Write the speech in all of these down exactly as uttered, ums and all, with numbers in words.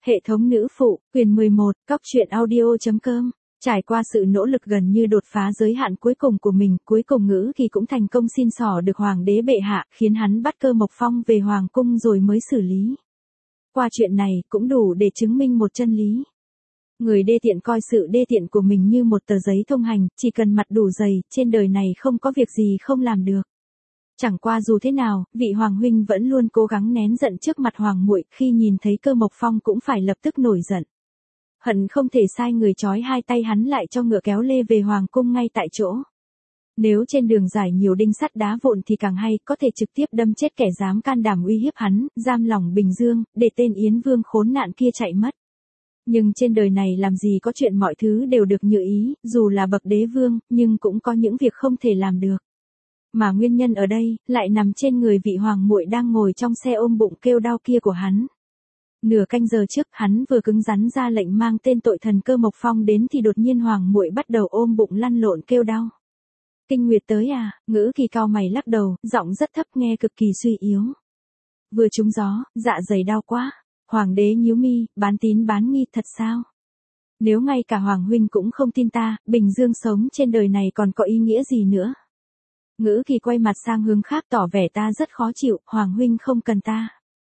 Hệ thống nữ phụ, quyền mười một, cóc truyện audio.com. Trải qua sự nỗ lực gần như đột phá giới hạn cuối cùng của mình, cuối cùng Ngữ Kỳ cũng thành công xin xỏ được hoàng đế bệ hạ, khiến hắn bắt Cơ Mộc Phong về hoàng cung rồi mới xử lý. Qua chuyện này, cũng đủ để chứng minh một chân lý. Người đê tiện coi sự đê tiện của mình như một tờ giấy thông hành, chỉ cần mặt đủ dày, trên đời này không có việc gì không làm được. Chẳng qua dù thế nào, vị hoàng huynh vẫn luôn cố gắng nén giận trước mặt hoàng muội, khi nhìn thấy Cơ Mộc Phong cũng phải lập tức nổi giận. Hận không thể sai người trói hai tay hắn lại cho ngựa kéo lê về hoàng cung ngay tại chỗ. Nếu trên đường giải nhiều đinh sắt đá vụn thì càng hay, có thể trực tiếp đâm chết kẻ dám can đảm uy hiếp hắn, giam lỏng Bình Dương, để tên Yến Vương khốn nạn kia chạy mất. Nhưng trên đời này làm gì có chuyện mọi thứ đều được như ý, dù là bậc đế vương, nhưng cũng có những việc không thể làm được. Mà nguyên nhân ở đây, lại nằm trên người vị hoàng muội đang ngồi trong xe ôm bụng kêu đau kia của hắn. Nửa canh giờ trước, hắn vừa cứng rắn ra lệnh mang tên tội thần Cơ Mộc Phong đến thì đột nhiên hoàng muội bắt đầu ôm bụng lăn lộn kêu đau. Kinh nguyệt tới à? Ngữ Kỳ cao mày lắc đầu, giọng rất thấp nghe cực kỳ suy yếu. Vừa trúng gió, dạ dày đau quá. Hoàng đế nhíu mi, bán tín bán nghi thật sao? Nếu ngay cả hoàng huynh cũng không tin ta, Bình Dương sống trên đời này còn có ý nghĩa gì nữa? Ngữ Kỳ quay mặt sang hướng khác tỏ vẻ ta rất khó chịu, hoàng huynh không cần ta.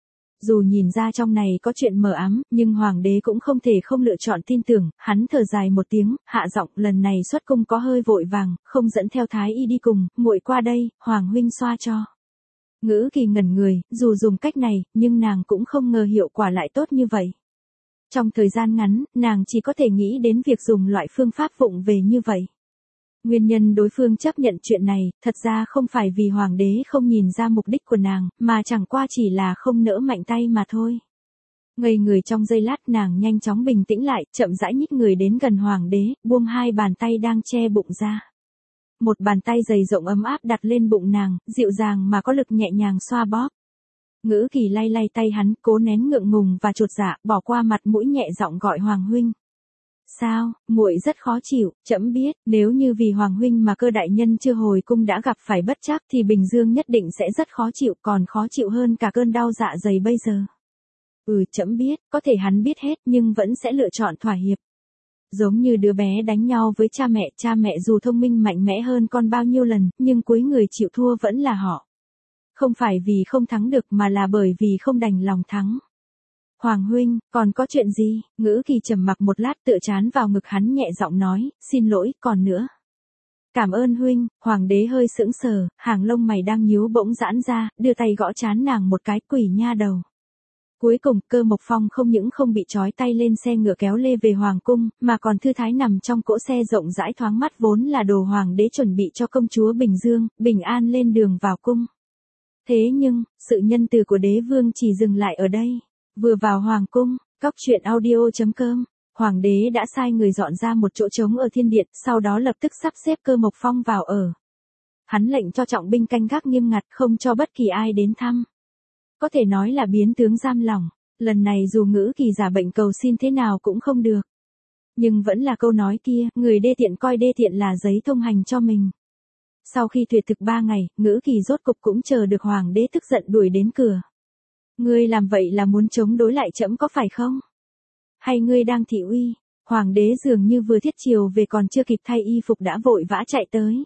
Dù nhìn ra trong này có chuyện mờ ám, nhưng hoàng đế cũng không thể không lựa chọn tin tưởng, hắn thở dài một tiếng, hạ giọng, lần này xuất cung có hơi vội vàng, không dẫn theo thái y đi cùng, muội qua đây, hoàng huynh xoa cho. Ngữ Kỳ ngẩn người, dù dùng cách này, nhưng nàng cũng không ngờ hiệu quả lại tốt như vậy. Trong thời gian ngắn, nàng chỉ có thể nghĩ đến việc dùng loại phương pháp vụng về như vậy. Nguyên nhân đối phương chấp nhận chuyện này, thật ra không phải vì hoàng đế không nhìn ra mục đích của nàng, mà chẳng qua chỉ là không nỡ mạnh tay mà thôi. Ngây người trong giây lát nàng nhanh chóng bình tĩnh lại, chậm rãi nhích người đến gần hoàng đế, buông hai bàn tay đang che bụng ra. Một bàn tay dày rộng ấm áp đặt lên bụng nàng, dịu dàng mà có lực nhẹ nhàng xoa bóp. Ngữ Kỳ lay lay tay hắn, cố nén ngượng ngùng và chột dạ, bỏ qua mặt mũi nhẹ giọng gọi hoàng huynh. Sao, muội rất khó chịu, trẫm biết, nếu như vì hoàng huynh mà Cơ đại nhân chưa hồi cung đã gặp phải bất trắc thì Bình Dương nhất định sẽ rất khó chịu, còn khó chịu hơn cả cơn đau dạ dày bây giờ. Ừ, trẫm biết, có thể hắn biết hết nhưng vẫn sẽ lựa chọn thỏa hiệp. Giống như đứa bé đánh nhau với cha mẹ, cha mẹ dù thông minh mạnh mẽ hơn con bao nhiêu lần, nhưng cuối người chịu thua vẫn là họ. Không phải vì không thắng được mà là bởi vì không đành lòng thắng. Hoàng huynh, còn có chuyện gì? Ngữ Kỳ trầm mặc một lát tựa trán vào ngực hắn nhẹ giọng nói, xin lỗi, còn nữa. Cảm ơn huynh, hoàng đế hơi sững sờ, hàng lông mày đang nhíu bỗng giãn ra, đưa tay gõ trán nàng một cái, quỷ nha đầu. Cuối cùng, Cơ Mộc Phong không những không bị trói tay lên xe ngựa kéo lê về hoàng cung, mà còn thư thái nằm trong cỗ xe rộng rãi thoáng mắt vốn là đồ hoàng đế chuẩn bị cho công chúa Bình Dương, bình an lên đường vào cung. Thế nhưng, sự nhân từ của đế vương chỉ dừng lại ở đây. Vừa vào hoàng cung, cóc truyện audio.com, hoàng đế đã sai người dọn ra một chỗ trống ở thiên điện, sau đó lập tức sắp xếp Cơ Mộc Phong vào ở. Hắn lệnh cho trọng binh canh gác nghiêm ngặt, không cho bất kỳ ai đến thăm. Có thể nói là biến tướng giam lỏng, lần này dù Ngữ Kỳ giả bệnh cầu xin thế nào cũng không được. Nhưng vẫn là câu nói kia, người đê tiện coi đê tiện là giấy thông hành cho mình. Sau khi tuyệt thực ba ngày, Ngữ Kỳ rốt cục cũng chờ được hoàng đế tức giận đuổi đến cửa. Ngươi làm vậy là muốn chống đối lại trẫm có phải không? Hay ngươi đang thị uy? Hoàng đế dường như vừa thiết chiều về còn chưa kịp thay y phục đã vội vã chạy tới.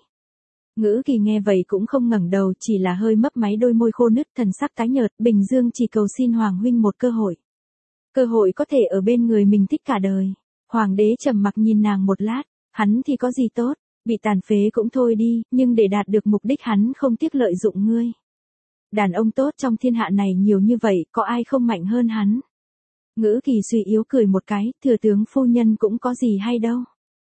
Ngữ Kỳ nghe vậy cũng không ngẩng đầu, chỉ là hơi mấp máy đôi môi khô nứt, thần sắc tái nhợt. Bình Dương chỉ cầu xin hoàng huynh một cơ hội. Cơ hội có thể ở bên người mình thích cả đời. Hoàng đế trầm mặc nhìn nàng một lát, hắn thì có gì tốt, bị tàn phế cũng thôi đi, nhưng để đạt được mục đích hắn không tiếc lợi dụng ngươi. Đàn ông tốt trong thiên hạ này nhiều như vậy, có ai không mạnh hơn hắn? Ngữ Kỳ suy yếu cười một cái, thừa tướng phu nhân cũng có gì hay đâu.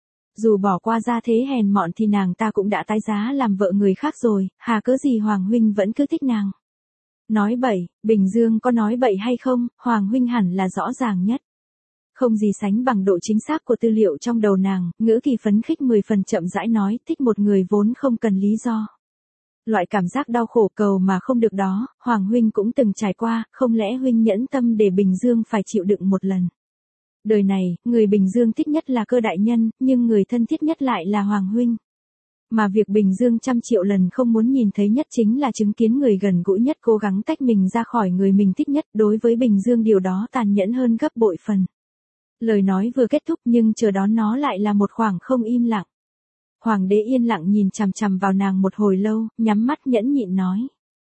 Dù bỏ qua gia thế hèn mọn thì nàng ta cũng đã tái giá làm vợ người khác rồi, hà cớ gì hoàng huynh vẫn cứ thích nàng. Nói bậy, Bình Dương có nói bậy hay không, hoàng huynh hẳn là rõ ràng nhất. Không gì sánh bằng độ chính xác của tư liệu trong đầu nàng, Ngữ Kỳ phấn khích mười phần chậm rãi nói, thích một người vốn không cần lý do. Loại cảm giác đau khổ cầu mà không được đó, hoàng huynh cũng từng trải qua, không lẽ huynh nhẫn tâm để Bình Dương phải chịu đựng một lần. Đời này, người Bình Dương thích nhất là Cơ đại nhân, nhưng người thân thiết nhất lại là hoàng huynh. Mà việc Bình Dương trăm triệu lần không muốn nhìn thấy nhất chính là chứng kiến người gần gũi nhất cố gắng tách mình ra khỏi người mình thích nhất, đối với Bình Dương điều đó tàn nhẫn hơn gấp bội phần. Lời nói vừa kết thúc nhưng chờ đón nó lại là một khoảng không im lặng. Hoàng đế yên lặng nhìn chằm chằm vào nàng một hồi lâu, nhắm mắt nhẫn nhịn nói.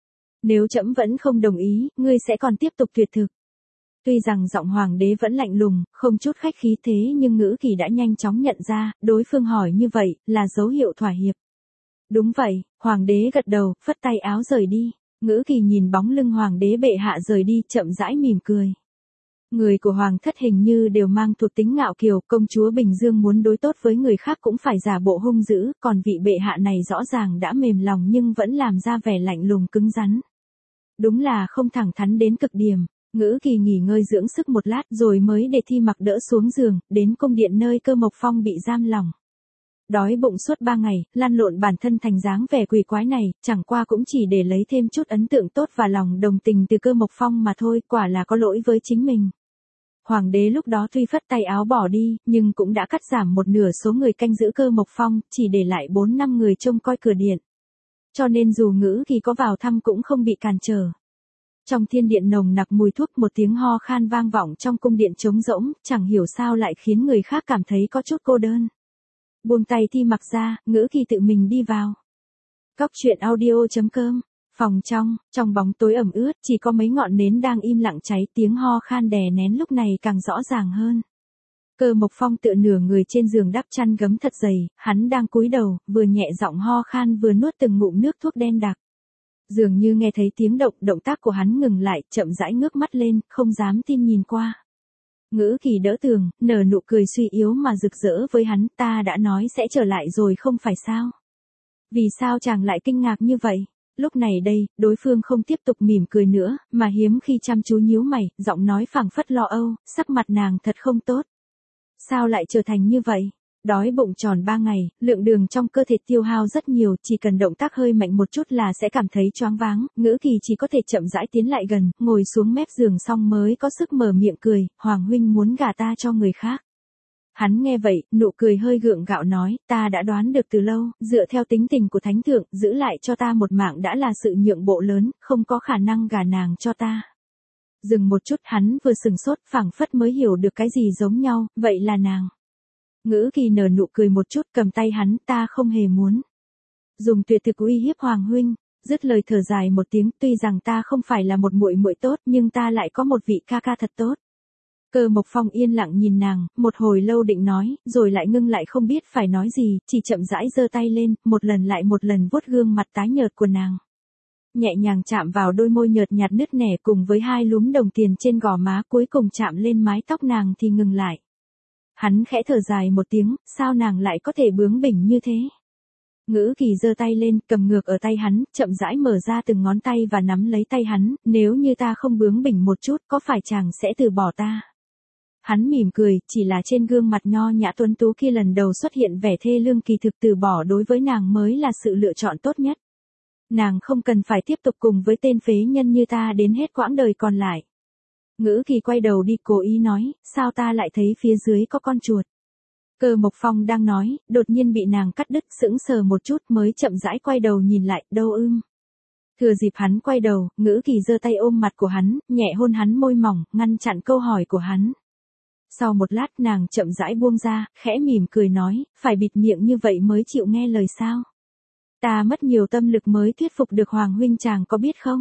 Nếu trẫm vẫn không đồng ý, ngươi sẽ còn tiếp tục tuyệt thực. Tuy rằng giọng hoàng đế vẫn lạnh lùng, không chút khách khí thế nhưng ngữ kỳ đã nhanh chóng nhận ra, đối phương hỏi như vậy, là dấu hiệu thỏa hiệp. Đúng vậy, hoàng đế gật đầu, phất tay áo rời đi. Ngữ kỳ nhìn bóng lưng hoàng đế bệ hạ rời đi, chậm rãi mỉm cười. Người của hoàng thất hình như đều mang thuộc tính ngạo kiều, công chúa Bình Dương muốn đối tốt với người khác cũng phải giả bộ hung dữ, còn vị bệ hạ này rõ ràng đã mềm lòng nhưng vẫn làm ra vẻ lạnh lùng cứng rắn. Đúng là không thẳng thắn đến cực điểm. Ngữ kỳ nghỉ ngơi dưỡng sức một lát rồi mới để Thi Mặc đỡ xuống giường, đến cung điện nơi Cơ Mộc Phong bị giam lỏng. Đói bụng suốt ba ngày, lăn lộn bản thân thành dáng vẻ quỷ quái này, chẳng qua cũng chỉ để lấy thêm chút ấn tượng tốt và lòng đồng tình từ Cơ Mộc Phong mà thôi, quả là có lỗi với chính mình. Hoàng đế lúc đó tuy phất tay áo bỏ đi, nhưng cũng đã cắt giảm một nửa số người canh giữ Cơ Mộc Phong, chỉ để lại bốn năm người trông coi cửa điện. Cho nên dù Ngữ kỳ có vào thăm cũng không bị cản trở. Trong thiên điện nồng nặc mùi thuốc, một tiếng ho khan vang vọng trong cung điện trống rỗng, chẳng hiểu sao lại khiến người khác cảm thấy có chút cô đơn. Buông tay Thi Mặc ra, Ngữ kỳ tự mình đi vào. Cóc truyện audio chấm com. Phòng trong, trong bóng tối ẩm ướt, chỉ có mấy ngọn nến đang im lặng cháy, tiếng ho khan đè nén lúc này càng rõ ràng hơn. Cơ Mộc Phong tựa nửa người trên giường đắp chăn gấm thật dày, hắn đang cúi đầu, vừa nhẹ giọng ho khan vừa nuốt từng ngụm nước thuốc đen đặc. Dường như nghe thấy tiếng động, động tác của hắn ngừng lại, chậm rãi ngước mắt lên, không dám tin nhìn qua. Ngữ kỳ đỡ tường, nở nụ cười suy yếu mà rực rỡ với hắn, ta đã nói sẽ trở lại rồi không phải sao? Vì sao chàng lại kinh ngạc như vậy? Lúc này đây, đối phương không tiếp tục mỉm cười nữa, mà hiếm khi chăm chú nhíu mày, giọng nói phảng phất lo âu, sắc mặt nàng thật không tốt. Sao lại trở thành như vậy? Đói bụng tròn ba ngày, lượng đường trong cơ thể tiêu hao rất nhiều, chỉ cần động tác hơi mạnh một chút là sẽ cảm thấy choáng váng, Ngữ kỳ chỉ có thể chậm rãi tiến lại gần, ngồi xuống mép giường xong mới có sức mở miệng cười, Hoàng huynh muốn gả ta cho người khác. Hắn nghe vậy, nụ cười hơi gượng gạo nói, ta đã đoán được từ lâu, dựa theo tính tình của thánh thượng, giữ lại cho ta một mạng đã là sự nhượng bộ lớn, không có khả năng gả nàng cho ta. Dừng một chút, hắn vừa sừng sốt, phảng phất mới hiểu được cái gì giống nhau, vậy là nàng. Ngữ kỳ nở nụ cười một chút, cầm tay hắn, ta không hề muốn dùng tuyệt thực uy hiếp Hoàng huynh. Dứt lời thở dài một tiếng, tuy rằng ta không phải là một muội muội tốt, nhưng ta lại có một vị ca ca thật tốt. Cơ Mộc Phong yên lặng nhìn nàng, một hồi lâu định nói, rồi lại ngưng lại không biết phải nói gì, chỉ chậm rãi giơ tay lên, một lần lại một lần vuốt gương mặt tái nhợt của nàng. Nhẹ nhàng chạm vào đôi môi nhợt nhạt nứt nẻ cùng với hai lúm đồng tiền trên gò má, cuối cùng chạm lên mái tóc nàng thì ngừng lại. Hắn khẽ thở dài một tiếng, sao nàng lại có thể bướng bỉnh như thế? Ngữ kỳ giơ tay lên, cầm ngược ở tay hắn, chậm rãi mở ra từng ngón tay và nắm lấy tay hắn, nếu như ta không bướng bỉnh một chút, có phải chàng sẽ từ bỏ ta? Hắn mỉm cười, chỉ là trên gương mặt nho nhã tuấn tú kia lần đầu xuất hiện vẻ thê lương, kỳ thực từ bỏ đối với nàng mới là sự lựa chọn tốt nhất. Nàng không cần phải tiếp tục cùng với tên phế nhân như ta đến hết quãng đời còn lại. Ngữ kỳ quay đầu đi, cố ý nói, sao ta lại thấy phía dưới có con chuột? Cơ Mộc Phong đang nói, đột nhiên bị nàng cắt đứt, sững sờ một chút mới chậm rãi quay đầu nhìn lại, đâu ưm. Thừa dịp hắn quay đầu, Ngữ kỳ giơ tay ôm mặt của hắn, nhẹ hôn hắn môi mỏng, ngăn chặn câu hỏi của hắn. Sau một lát nàng chậm rãi buông ra, khẽ mỉm cười nói, phải bịt miệng như vậy mới chịu nghe lời sao? Ta mất nhiều tâm lực mới thuyết phục được Hoàng huynh, chàng có biết không?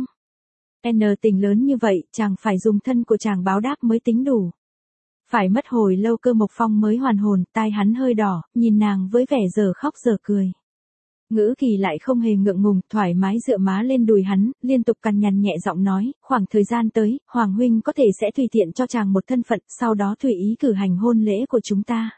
N tình lớn như vậy, chàng phải dùng thân của chàng báo đáp mới tính đủ. Phải mất hồi lâu Cơ Mộc Phong mới hoàn hồn, tai hắn hơi đỏ, nhìn nàng với vẻ giờ khóc giờ cười. Ngữ kỳ lại không hề ngượng ngùng, thoải mái dựa má lên đùi hắn, liên tục cằn nhằn nhẹ giọng nói, khoảng thời gian tới, Hoàng huynh có thể sẽ tùy tiện cho chàng một thân phận, sau đó tùy ý cử hành hôn lễ của chúng ta.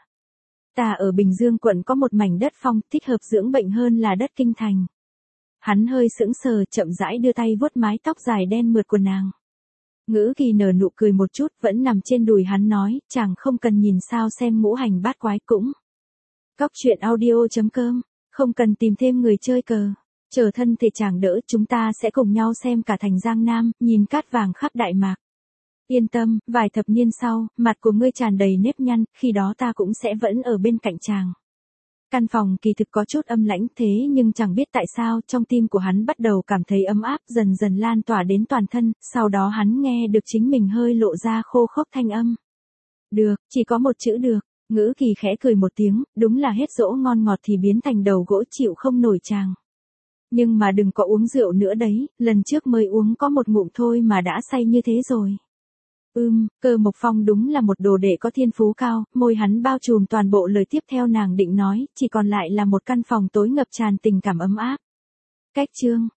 Ta ở Bình Dương quận có một mảnh đất phong, thích hợp dưỡng bệnh hơn là đất kinh thành. Hắn hơi sững sờ, chậm rãi đưa tay vuốt mái tóc dài đen mượt của nàng. Ngữ kỳ nở nụ cười một chút, vẫn nằm trên đùi hắn nói, chàng không cần nhìn sao xem ngũ hành bát quái cũng. Cóc truyện audio chấm com, không cần tìm thêm người chơi cờ. Chờ thân thể chàng đỡ, chúng ta sẽ cùng nhau xem cả thành Giang Nam, nhìn cát vàng khắp Đại Mạc. Yên tâm, vài thập niên sau, mặt của ngươi tràn đầy nếp nhăn, khi đó ta cũng sẽ vẫn ở bên cạnh chàng. Căn phòng kỳ thực có chút âm lãnh thế nhưng chẳng biết tại sao trong tim của hắn bắt đầu cảm thấy ấm áp dần dần lan tỏa đến toàn thân, sau đó hắn nghe được chính mình hơi lộ ra khô khốc thanh âm. Được, chỉ có một chữ được, Ngữ Kỳ khẽ cười một tiếng, đúng là hết dỗ ngon ngọt thì biến thành đầu gỗ chịu không nổi chàng. Nhưng mà đừng có uống rượu nữa đấy, lần trước mới uống có một ngụm thôi mà đã say như thế rồi. Ưm, Cơ Mộc Phong đúng là một đồ đệ có thiên phú cao, môi hắn bao trùm toàn bộ lời tiếp theo nàng định nói, chỉ còn lại là một căn phòng tối ngập tràn tình cảm ấm áp. Cách chương